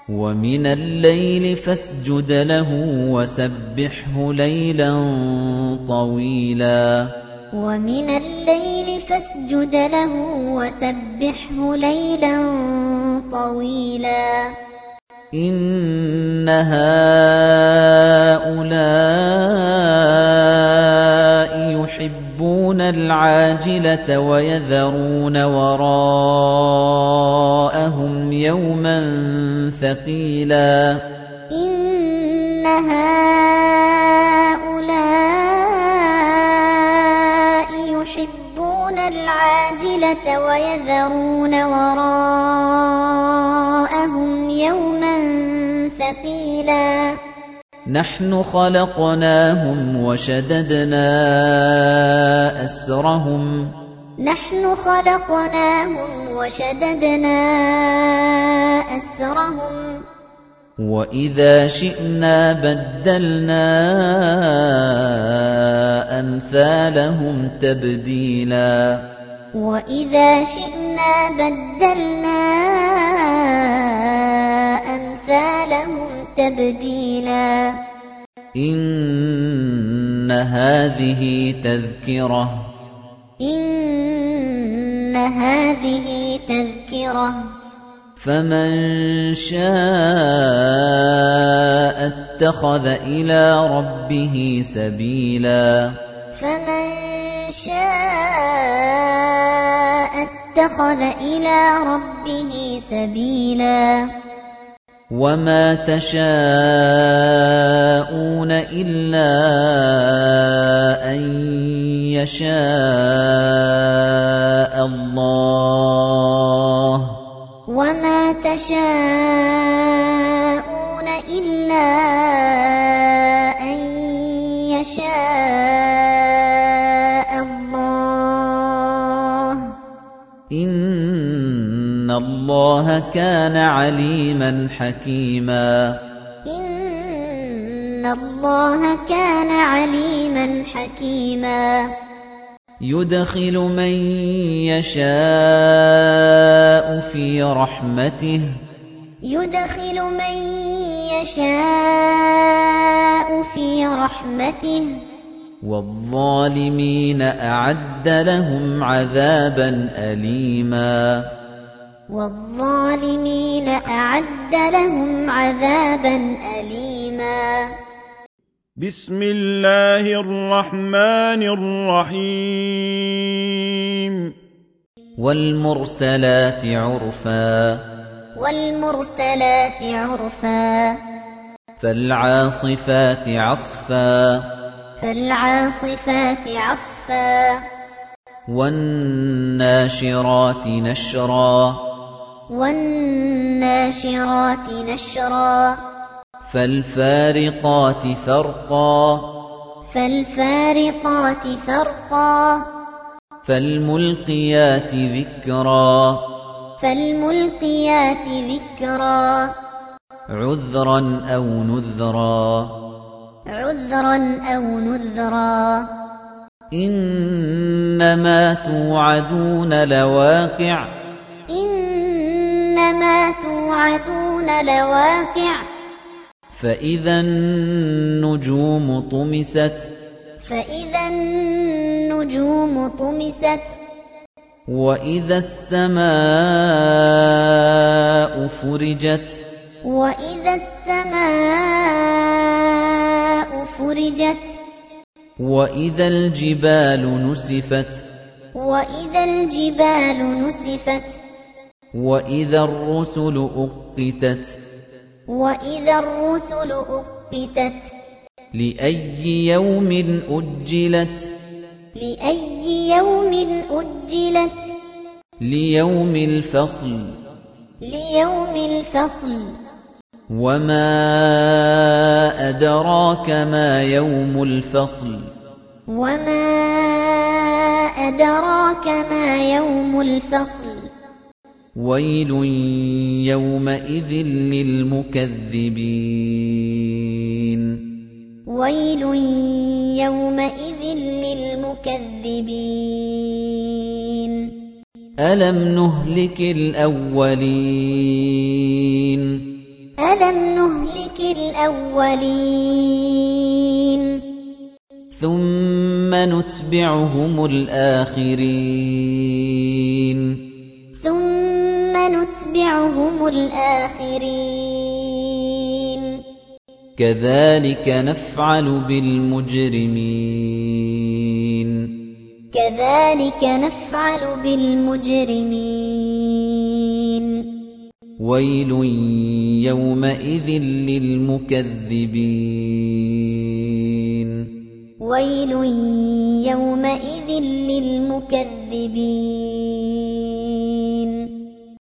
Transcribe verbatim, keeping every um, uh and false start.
وَمِنَ اللَّيْلِ فَاسْجُدْ لَهُ وَسَبِّحْهُ لَيْلًا طَوِيلًا وَمِنَ اللَّيْلِ فَاسْجُدْ لَهُ وَسَبِّحْهُ لَيْلًا طَوِيلًا إِنَّ هَؤُلَاءِ يُحِبُّونَ الْعَاجِلَةَ وَيَذَرُونَ وَرَاءَهُمْ يَوْمًا ثَقِيلًا إِنَّ هَؤُلَاءِ يُحِبُّونَ الْعَاجِلَةَ وَيَذَرُونَ وَرَاءَهُمْ يَوْمًا ثَقِيلًا نَحْنُ خَلَقْنَاهُمْ وَشَدَدْنَا أَسْرَهُمْ نَحْنُ خَلَقْنَاهُمْ وَشَدَدْنَا أَسْرَهُمْ وَإِذَا شِئْنَا بَدَّلْنَا أَمْثَالَهُمْ تَبْدِيلًا وَإِذَا شِئْنَا بَدَّلْنَا أَمْثَالَهُمْ تَبْدِيلًا إِنَّ هَٰذِهِ تَذْكِرَةٌ إِنَّ هَٰذِهِ تَذْكِرَةٌ فَمَن شَاءَ اتَّخَذَ إِلَىٰ رَبِّهِ سَبِيلًا فَمَن شَاءَ اتَّخَذَ إِلَىٰ رَبِّهِ سَبِيلًا وَمَا تَشَاءُونَ إِلَّا أَن يَشَاءَ اللَّهُ وَمَا تَشَاءُونَ إِلَّا أَن يَشَاءَ اللَّهُ إِنَّ اللَّهَ كَانَ عَلِيمًا حَكِيمًا إِنَّ اللَّهَ كَانَ عَلِيمًا حَكِيمًا يُدْخِلُ مَن يَشَاءُ فِي رَحْمَتِهِ يُدْخِلُ مَن يَشَاءُ فِي رَحْمَتِهِ وَالظَّالِمِينَ أَعَدَّ لَهُمْ عَذَابًا أَلِيمًا وَالظَّالِمِينَ أَعَدَّ لَهُمْ عَذَابًا أَلِيمًا بسم الله الرحمن الرحيم وَالْمُرْسَلَاتِ عُرْفًا وَالْمُرْسَلَاتِ عُرْفًا فَالْعَاصِفَاتِ عَصْفًا فَالْعَاصِفَاتِ عَصْفًا وَالنَّاشِرَاتِ نَشْرًا وَالنَّاشِرَاتِ نَشْرًا فَالْفَارِقَاتِ فَرْقًا فَالْفَارِقَاتِ فَرْقًا فَالْمُلْقِيَاتِ ذِكْرًا فَالْمُلْقِيَاتِ ذِكْرًا عُذْرًا أَوْ نُذْرًا عُذْرًا أَوْ نُذْرًا إِنَّمَا تُوعَدُونَ لَوَاقِعٌ إِنَّمَا تُوعَدُونَ لَوَاقِعٌ فَإِذَا النُّجُومُ طُمِسَتْ فَإِذَا النُّجُومُ طُمِسَتْ وَإِذَا السَّمَاءُ فُرِجَتْ وَإِذَا السَّمَاءُ فُرِجَتْ وَإِذَا الْجِبَالُ نُسِفَتْ وَإِذَا الْجِبَالُ نُسِفَتْ وَإِذَا الرُّسُلُ أُقِّتَتْ وَإِذَا الرُّسُلُ أُقِّتَتْ لِأَيِّ يَوْمٍ أُجِّلَتْ لِأَيِّ يَوْمٍ أُجِّلَتْ لِيَوْمِ الْفَصْلِ لِيَوْمِ الْفَصْلِ وَمَا أَدْرَاكَ مَا يَوْمُ الْفَصْلِ وَمَا أَدْرَاكَ مَا يَوْمُ الْفَصْلِ وَيْلٌ يَوْمَئِذٍ لِّلْمُكَذِّبِينَ وَيْلٌ يَوْمَئِذٍ لِّلْمُكَذِّبِينَ أَلَمْ نُهْلِكِ الْأَوَّلِينَ أَلَمْ نُهْلِكِ الْأَوَّلِينَ ثُمَّ نُتْبِعُهُمُ الْآخِرِينَ ثُمَّ نُتْبِعُهُمُ الْآخِرِينَ كَذَلِكَ نَفْعَلُ بِالْمُجْرِمِينَ كَذَلِكَ نَفْعَلُ بِالْمُجْرِمِينَ وَيْلٌ يَوْمَئِذٍ لِّلْمُكَذِّبِينَ وَيْلٌ يَوْمَئِذٍ لِّلْمُكَذِّبِينَ